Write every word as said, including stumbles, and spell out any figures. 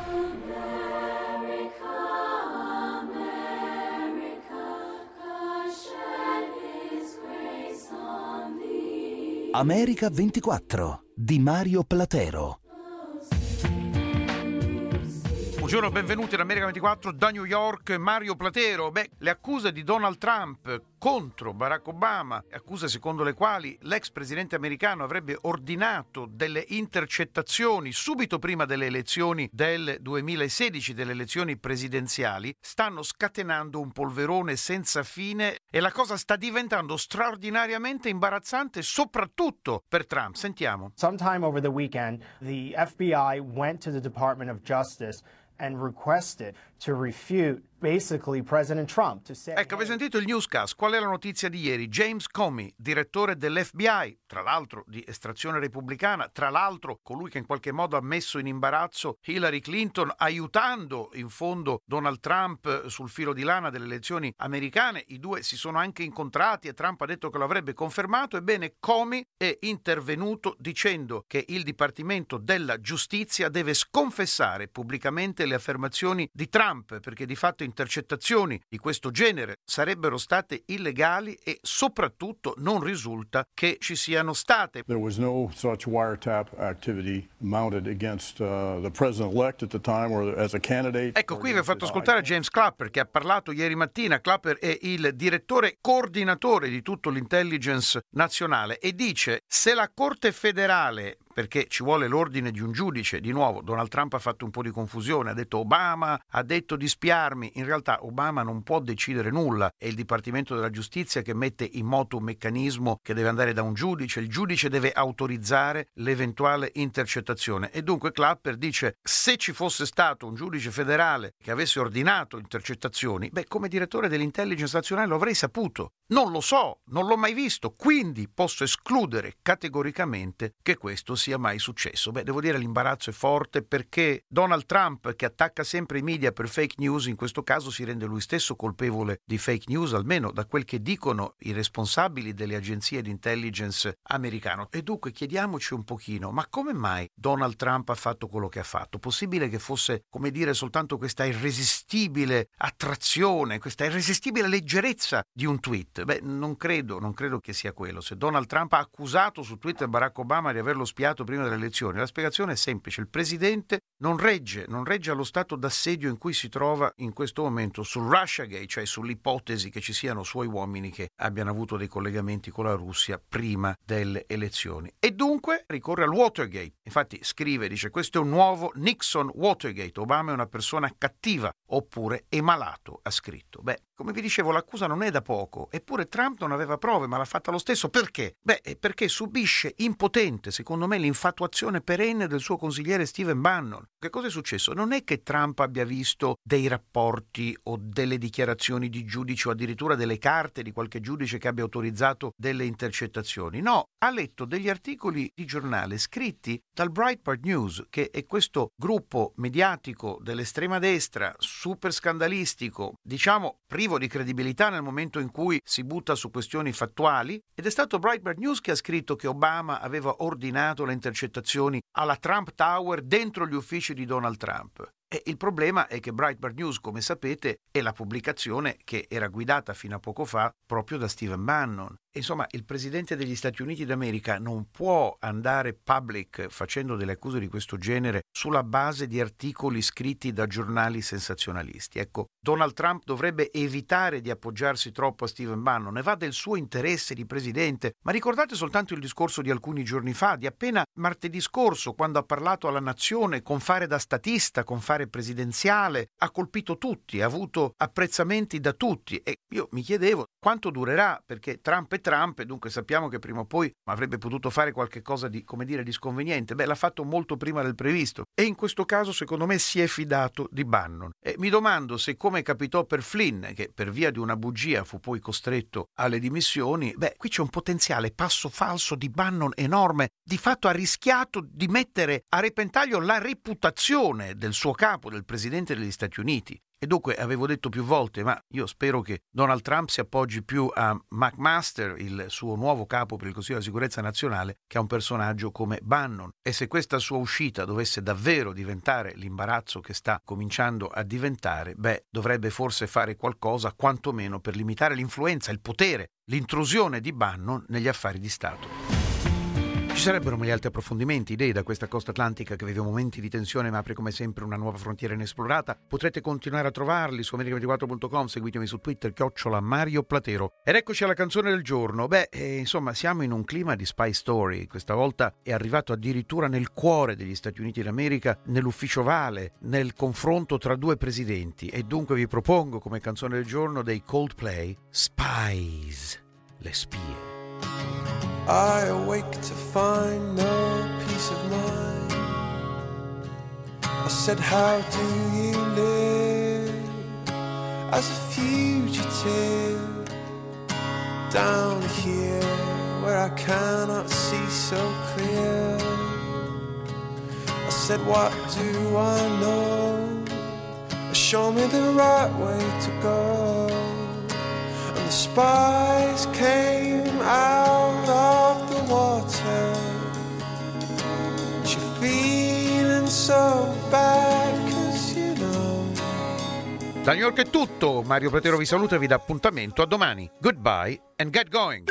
America ventiquattro di Mario Platero. Buongiorno, benvenuti ad America ventiquattro da New York. Mario Platero. Beh, le accuse di Donald Trump contro Barack Obama, accuse secondo le quali l'ex presidente americano avrebbe ordinato delle intercettazioni subito prima delle elezioni del duemilasedici, delle elezioni presidenziali, stanno scatenando un polverone senza fine e la cosa sta diventando straordinariamente imbarazzante soprattutto per Trump. Sentiamo. Sometime over the weekend, the F B I went to the Department of Justice and requested to refute basically President Trump to say. Ecco, avete sentito il newscast? Qual è la notizia di ieri? James Comey, direttore dell'F B I, tra l'altro di estrazione repubblicana, tra l'altro colui che in qualche modo ha messo in imbarazzo Hillary Clinton, aiutando in fondo Donald Trump sul filo di lana delle elezioni americane. I due si sono anche incontrati e Trump ha detto che lo avrebbe confermato. Ebbene, Comey è intervenuto dicendo che il Dipartimento della Giustizia deve sconfessare pubblicamente le affermazioni di Trump, perché di fatto intercettazioni di questo genere sarebbero state illegali e soprattutto non risulta che ci siano state. There was no such wiretap activity mounted against uh, the president-elect at the time or as a candidate. Ecco, qui vi ho fatto ascoltare James Clapper, che ha parlato ieri mattina. Clapper è il direttore coordinatore di tutto l'intelligence nazionale e dice: se la Corte federale, perché ci vuole l'ordine di un giudice, di nuovo Donald Trump ha fatto un po' di confusione, ha detto Obama ha detto di spiarmi, in realtà Obama non può decidere nulla, è il Dipartimento della Giustizia che mette in moto un meccanismo che deve andare da un giudice, il giudice deve autorizzare l'eventuale intercettazione e dunque Clapper dice: se ci fosse stato un giudice federale che avesse ordinato intercettazioni, beh, come direttore dell'intelligence nazionale lo avrei saputo, non lo so, non l'ho mai visto, quindi posso escludere categoricamente che questo sia mai successo. Beh, devo dire l'imbarazzo è forte, perché Donald Trump, che attacca sempre i media per fake news, in questo caso si rende lui stesso colpevole di fake news, almeno da quel che dicono i responsabili delle agenzie di intelligence americano. E dunque chiediamoci un pochino, ma come mai Donald Trump ha fatto quello che ha fatto? Possibile che fosse, come dire, soltanto questa irresistibile attrazione, questa irresistibile leggerezza di un tweet? Beh, non credo, non credo che sia quello. Se Donald Trump ha accusato su Twitter Barack Obama di averlo spiato prima delle elezioni, la spiegazione è semplice: il presidente non regge, non regge allo stato d'assedio in cui si trova in questo momento sul Russiagate, cioè sull'ipotesi che ci siano suoi uomini che abbiano avuto dei collegamenti con la Russia prima delle elezioni. E dunque ricorre al Watergate. Infatti scrive, dice: questo è un nuovo Nixon Watergate, Obama è una persona cattiva oppure è malato, ha scritto. Beh, come vi dicevo, l'accusa non è da poco, eppure Trump non aveva prove, ma l'ha fatta lo stesso. Perché? Beh, perché subisce impotente, secondo me, l'infatuazione perenne del suo consigliere Stephen Bannon. Che cosa è successo? Non è che Trump abbia visto dei rapporti o delle dichiarazioni di giudici o addirittura delle carte di qualche giudice che abbia autorizzato delle intercettazioni. No, ha letto degli articoli di giornale scritti dal Breitbart News, che è questo gruppo mediatico dell'estrema destra, super scandalistico, diciamo privo di credibilità nel momento in cui si butta su questioni fattuali, ed è stato Breitbart News che ha scritto che Obama aveva ordinato le intercettazioni alla Trump Tower dentro gli uffici di Donald Trump. E il problema è che Breitbart News, come sapete, è la pubblicazione che era guidata fino a poco fa proprio da Stephen Bannon. Insomma, il presidente degli Stati Uniti d'America non può andare public facendo delle accuse di questo genere sulla base di articoli scritti da giornali sensazionalisti. Ecco, Donald Trump dovrebbe evitare di appoggiarsi troppo a Stephen Bannon, ne va del suo interesse di presidente. Ma ricordate soltanto il discorso di alcuni giorni fa, di appena martedì scorso, quando ha parlato alla nazione con fare da statista, con fare presidenziale, ha colpito tutti, ha avuto apprezzamenti da tutti, e io mi chiedevo quanto durerà, perché Trump è Trump e dunque sappiamo che prima o poi avrebbe potuto fare qualche cosa di, come dire, di sconveniente. Beh, l'ha fatto molto prima del previsto e in questo caso secondo me si è fidato di Bannon. E mi domando se, come capitò per Flynn, che per via di una bugia fu poi costretto alle dimissioni, beh, qui c'è un potenziale passo falso di Bannon enorme. Di fatto ha rischiato di mettere a repentaglio la reputazione del suo capo, del presidente degli Stati Uniti. E dunque avevo detto più volte, ma io spero che Donald Trump si appoggi più a McMaster, il suo nuovo capo per il Consiglio della Sicurezza Nazionale, che a un personaggio come Bannon. E se questa sua uscita dovesse davvero diventare l'imbarazzo che sta cominciando a diventare, beh, dovrebbe forse fare qualcosa quantomeno per limitare l'influenza, il potere, l'intrusione di Bannon negli affari di Stato. Ci sarebbero molti altri approfondimenti, idee da questa costa atlantica che vive momenti di tensione ma apre come sempre una nuova frontiera inesplorata. Potrete continuare a trovarli su america ventiquattro punto com, seguitemi su Twitter, chiocciola Mario Platero. Ed eccoci alla canzone del giorno. Beh, eh, insomma, siamo in un clima di spy story. Questa volta è arrivato addirittura nel cuore degli Stati Uniti d'America, nell'ufficio Vale, nel confronto tra due presidenti. E dunque vi propongo come canzone del giorno dei Coldplay, Spies, le spie. I awake to find no peace of mind. I said, how do you live as a fugitive down here where I cannot see so clear? I said, what do I know? Show me the right way to go. And the spies came out of the water. You're feeling so bad, 'cause you know. Da New York è tutto, Mario Platero vi saluta e vi dà appuntamento a domani. Goodbye and get going.